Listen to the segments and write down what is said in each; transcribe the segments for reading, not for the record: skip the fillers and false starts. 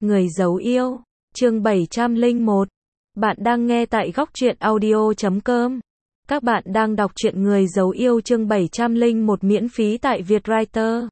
Người giấu yêu, chương 701. Bạn đang nghe tại góc truyện audio.com. Các bạn đang đọc truyện Người giấu yêu chương 701 miễn phí tại Vietwriter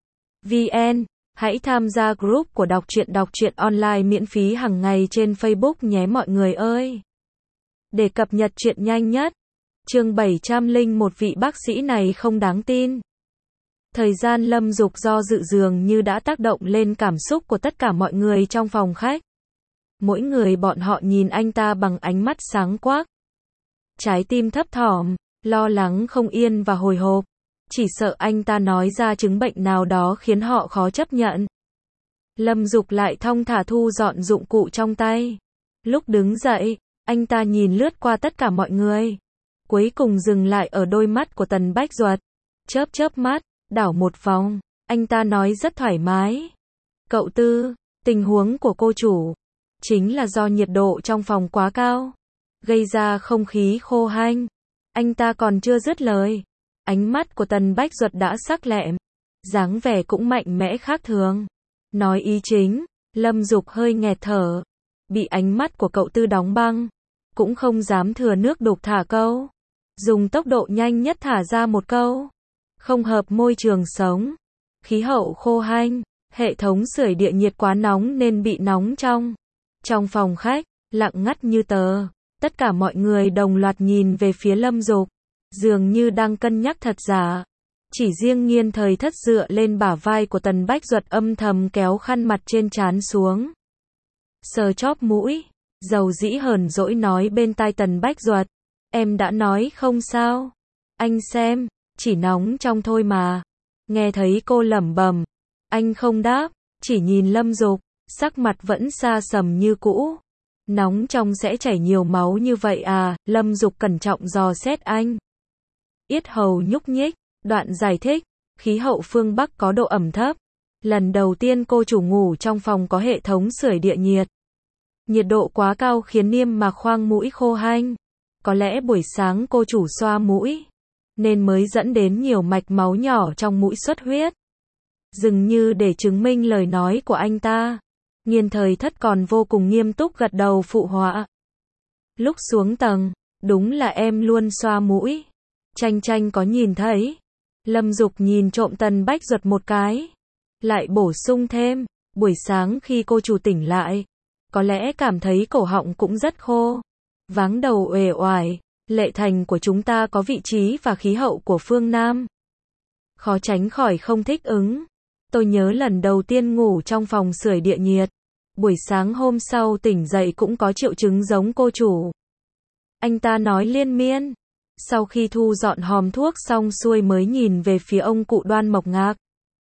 VN. Hãy tham gia group của đọc truyện online miễn phí hàng ngày trên Facebook nhé mọi người ơi. Để cập nhật truyện nhanh nhất. Chương 701 vị bác sĩ này không đáng tin. Thời gian Lâm Dục do dự dường như đã tác động lên cảm xúc của tất cả mọi người trong phòng khách. Mỗi người bọn họ nhìn anh ta bằng ánh mắt sáng quắc. Trái tim thấp thỏm, lo lắng không yên và hồi hộp. Chỉ sợ anh ta nói ra chứng bệnh nào đó khiến họ khó chấp nhận. Lâm Dục lại thong thả thu dọn dụng cụ trong tay. Lúc đứng dậy, anh ta nhìn lướt qua tất cả mọi người. Cuối cùng dừng lại ở đôi mắt của Tần Bách Duật. Chớp chớp mắt, đảo một vòng, anh ta nói rất thoải mái. Cậu Tư, tình huống của cô chủ chính là do nhiệt độ trong phòng quá cao, gây ra không khí khô hanh. Anh ta còn chưa dứt lời, ánh mắt của Tần Bách Duật đã sắc lẹm, dáng vẻ cũng mạnh mẽ khác thường. Nói ý chính, Lâm Dục hơi nghẹt thở, bị ánh mắt của cậu Tư đóng băng, cũng không dám thừa nước đục thả câu. Dùng tốc độ nhanh nhất thả ra một câu. Không hợp môi trường sống. Khí hậu khô hanh, hệ thống sưởi địa nhiệt quá nóng nên bị nóng trong. Trong phòng khách, lặng ngắt như tờ, tất cả mọi người đồng loạt nhìn về phía Lâm Dục, dường như đang cân nhắc thật giả. Chỉ riêng Nghiên Thời Thất dựa lên bả vai của Tần Bách Duật âm thầm kéo khăn mặt trên trán xuống. Sờ chóp mũi, dầu dĩ hờn dỗi nói bên tai Tần Bách Duật, em đã nói không sao. Anh xem, chỉ nóng trong thôi mà. Nghe thấy cô lẩm bẩm, anh không đáp, chỉ nhìn Lâm Dục, sắc mặt vẫn xa sầm như cũ. Nóng trong sẽ chảy nhiều máu như vậy à? Lâm Dục cẩn trọng dò xét anh. Yết hầu nhúc nhích, đoạn giải thích, khí hậu phương Bắc có độ ẩm thấp. Lần đầu tiên cô chủ ngủ trong phòng có hệ thống sưởi địa nhiệt. Nhiệt độ quá cao khiến niêm mạc khoang mũi khô hanh. Có lẽ buổi sáng cô chủ xoa mũi, nên mới dẫn đến nhiều mạch máu nhỏ trong mũi xuất huyết. Dường như để chứng minh lời nói của anh ta, Nghiên Thời Thất còn vô cùng nghiêm túc gật đầu phụ họa. Lúc xuống tầng, đúng là em luôn xoa mũi. Tranh Tranh có nhìn thấy. Lâm Dục nhìn trộm Tần Bách Duật một cái. Lại bổ sung thêm, buổi sáng khi cô chủ tỉnh lại, có lẽ cảm thấy cổ họng cũng rất khô. Váng đầu uể oải. Lệ thành của chúng ta có vị trí và khí hậu của phương Nam. Khó tránh khỏi không thích ứng. Tôi nhớ lần đầu tiên ngủ trong phòng sưởi địa nhiệt. Buổi sáng hôm sau tỉnh dậy cũng có triệu chứng giống cô chủ. Anh ta nói liên miên. Sau khi thu dọn hòm thuốc xong xuôi mới nhìn về phía ông cụ Đoan Mộc Ngạc.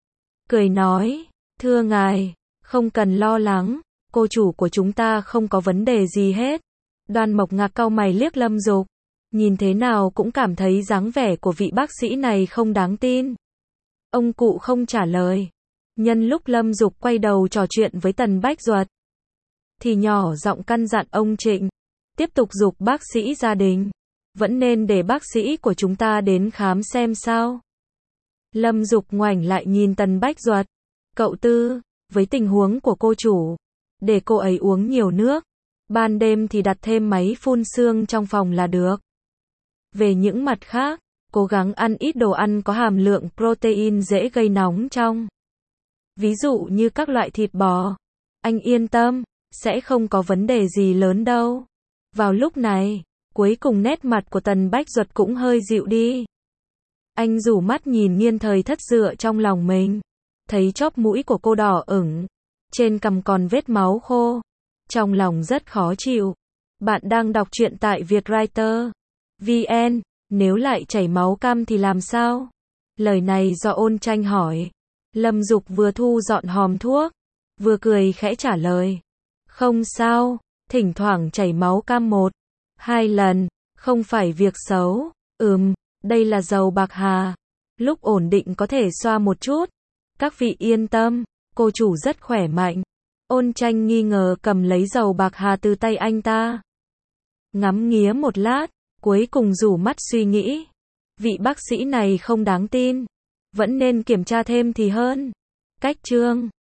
Cười nói, thưa ngài, không cần lo lắng, cô chủ của chúng ta không có vấn đề gì hết. Đoan Mộc Ngạc cau mày liếc Lâm Dục. Nhìn thế nào cũng cảm thấy dáng vẻ của vị bác sĩ này không đáng tin. Ông cụ không trả lời. Nhân lúc Lâm Dục quay đầu trò chuyện với Tần Bách Duật, thì nhỏ giọng căn dặn ông Trịnh, tiếp tục giục bác sĩ gia đình, vẫn nên để bác sĩ của chúng ta đến khám xem sao. Lâm Dục ngoảnh lại nhìn Tần Bách Duật, cậu Tư, với tình huống của cô chủ, để cô ấy uống nhiều nước, ban đêm thì đặt thêm máy phun sương trong phòng là được. Về những mặt khác, cố gắng ăn ít đồ ăn có hàm lượng protein dễ gây nóng trong. Ví dụ như các loại thịt bò. Anh yên tâm, sẽ không có vấn đề gì lớn đâu. Vào lúc này, cuối cùng nét mặt của Tần Bách Duật cũng hơi dịu đi. Anh rủ mắt nhìn Nghiên Thời Thất dựa trong lòng mình. Thấy chóp mũi của cô đỏ ửng. Trên cằm còn vết máu khô. Trong lòng rất khó chịu. Bạn đang đọc truyện tại Vietwriter VN, nếu lại chảy máu cam thì làm sao? Lời này do Ôn Tranh hỏi. Lâm Dục vừa thu dọn hòm thuốc, vừa cười khẽ trả lời. Không sao, thỉnh thoảng chảy máu cam 1-2 lần, không phải việc xấu. Đây là dầu bạc hà. Lúc ổn định có thể xoa một chút. Các vị yên tâm, cô chủ rất khỏe mạnh. Ôn Tranh nghi ngờ cầm lấy dầu bạc hà từ tay anh ta. Ngắm nghía một lát. Cuối cùng rủ mắt suy nghĩ, vị bác sĩ này không đáng tin, vẫn nên kiểm tra thêm thì hơn. Cách chương